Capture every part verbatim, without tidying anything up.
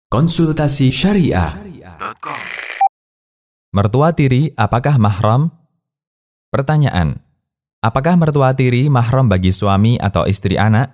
Konsultasi Syariah. Mertua tiri apakah mahram? Pertanyaan: apakah mertua tiri mahram bagi suami atau istri anak?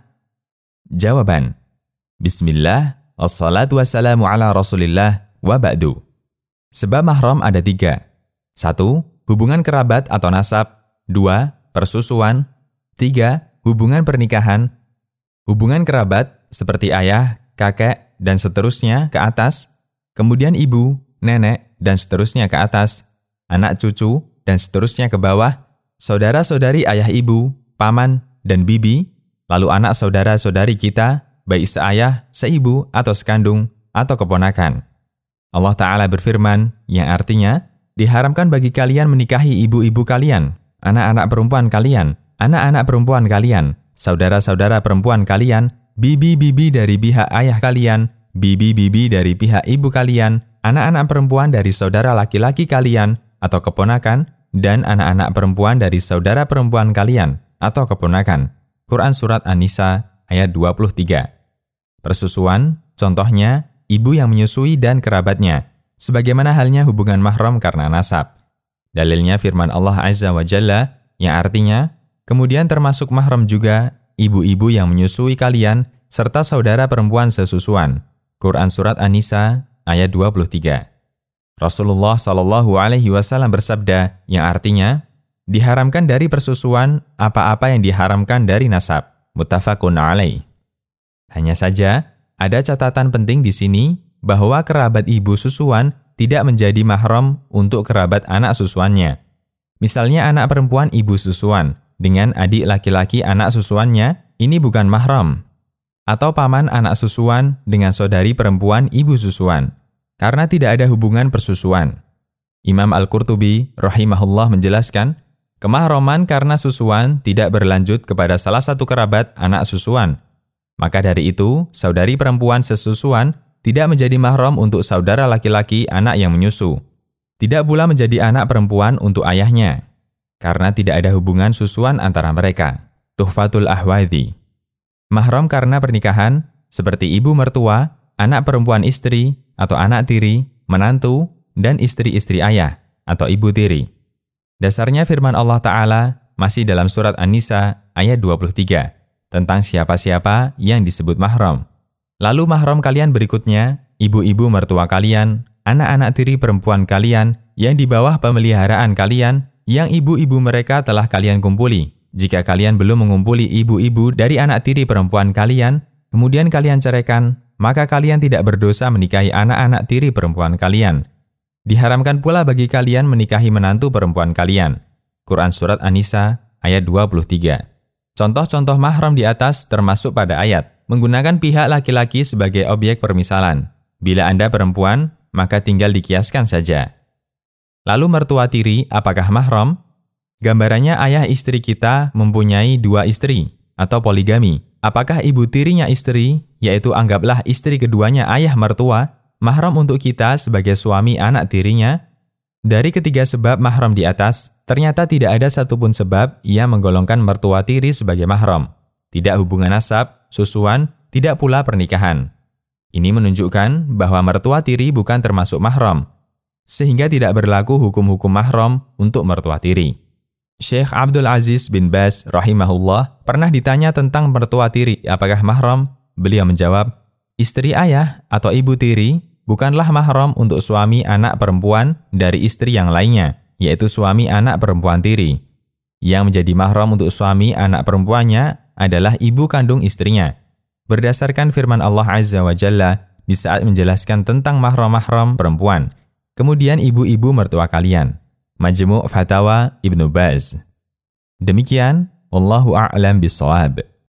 Jawaban: Bismillah, wassalatu wassalamu ala rasulillah, wa ba'du. Sebab mahram ada tiga. Satu, hubungan kerabat atau nasab. Dua, persusuan. Tiga, hubungan pernikahan. Hubungan kerabat seperti ayah, kakek, dan seterusnya ke atas. Kemudian ibu, nenek, dan seterusnya ke atas. Anak cucu, dan seterusnya ke bawah. Saudara-saudari ayah ibu, paman, dan bibi. Lalu anak saudara-saudari kita, baik seayah, seibu, atau sekandung, atau keponakan. Allah Ta'ala berfirman, yang artinya, diharamkan bagi kalian menikahi ibu-ibu kalian, anak-anak perempuan kalian, anak-anak perempuan kalian, saudara-saudara perempuan kalian, bibi-bibi dari pihak ayah kalian, bibi-bibi dari pihak ibu kalian, anak-anak perempuan dari saudara laki-laki kalian, atau keponakan, dan anak-anak perempuan dari saudara perempuan kalian, atau keponakan. Quran Surat An-Nisa, ayat dua puluh tiga. Persusuan, contohnya, ibu yang menyusui dan kerabatnya, sebagaimana halnya hubungan mahram karena nasab. Dalilnya firman Allah Azza wa Jalla, yang artinya, kemudian termasuk mahram juga, ibu-ibu yang menyusui kalian, serta saudara perempuan sesusuan. Quran Surat An-Nisa, ayat dua puluh tiga. Rasulullah Shallallahu Alaihi Wasallam bersabda, yang artinya, diharamkan dari persusuan apa-apa yang diharamkan dari nasab. Muttafaqun alaih. Hanya saja, ada catatan penting di sini, bahwa kerabat ibu susuan tidak menjadi mahram untuk kerabat anak susuannya. Misalnya anak perempuan ibu susuan, dengan adik laki-laki anak susuannya, ini bukan mahram. Atau paman anak susuan dengan saudari perempuan ibu susuan, karena tidak ada hubungan persusuan. Imam Al-Qurtubi rahimahullah menjelaskan, kemahraman karena susuan tidak berlanjut kepada salah satu kerabat anak susuan. Maka dari itu, saudari perempuan sesusuan tidak menjadi mahram untuk saudara laki-laki anak yang menyusu. Tidak pula menjadi anak perempuan untuk ayahnya, karena tidak ada hubungan susuan antara mereka. Tuhfatul Ahwadhi. Mahram karena pernikahan, seperti ibu mertua, anak perempuan istri, atau anak tiri, menantu, dan istri-istri ayah, atau ibu tiri. Dasarnya firman Allah Ta'ala masih dalam surat An-Nisa ayat dua puluh tiga, tentang siapa-siapa yang disebut mahram. Lalu mahram kalian berikutnya, ibu-ibu mertua kalian, anak-anak tiri perempuan kalian, yang di bawah pemeliharaan kalian, yang ibu-ibu mereka telah kalian kumpuli. Jika kalian belum mengumpuli ibu-ibu dari anak tiri perempuan kalian, kemudian kalian ceraikan, maka kalian tidak berdosa menikahi anak-anak tiri perempuan kalian. Diharamkan pula bagi kalian menikahi menantu perempuan kalian. Quran Surat An-Nisa ayat dua puluh tiga. Contoh-contoh mahram di atas termasuk pada ayat, menggunakan pihak laki-laki sebagai objek permisalan. Bila Anda perempuan, maka tinggal dikiaskan saja. Lalu mertua tiri apakah mahram? Gambarannya ayah istri kita mempunyai dua istri, atau poligami. Apakah ibu tirinya istri, yaitu anggaplah istri keduanya ayah mertua, mahram untuk kita sebagai suami anak tirinya? Dari ketiga sebab mahram di atas, ternyata tidak ada satupun sebab yang menggolongkan mertua tiri sebagai mahram. Tidak hubungan nasab, susuan, tidak pula pernikahan. Ini menunjukkan bahwa mertua tiri bukan termasuk mahram, sehingga tidak berlaku hukum-hukum mahram untuk mertua tiri. Syekh Abdul Aziz bin Baz rahimahullah pernah ditanya tentang mertua tiri apakah mahram. Beliau menjawab, istri ayah atau ibu tiri bukanlah mahram untuk suami anak perempuan dari istri yang lainnya, yaitu suami anak perempuan tiri. Yang menjadi mahram untuk suami anak perempuannya adalah ibu kandung istrinya. Berdasarkan firman Allah Azza wa Jalla di saat menjelaskan tentang mahram-mahram perempuan. Kemudian ibu-ibu mertua kalian. Majmu' Fatawa Ibnu Baz. Demikian, wallahu a'lam bishawab.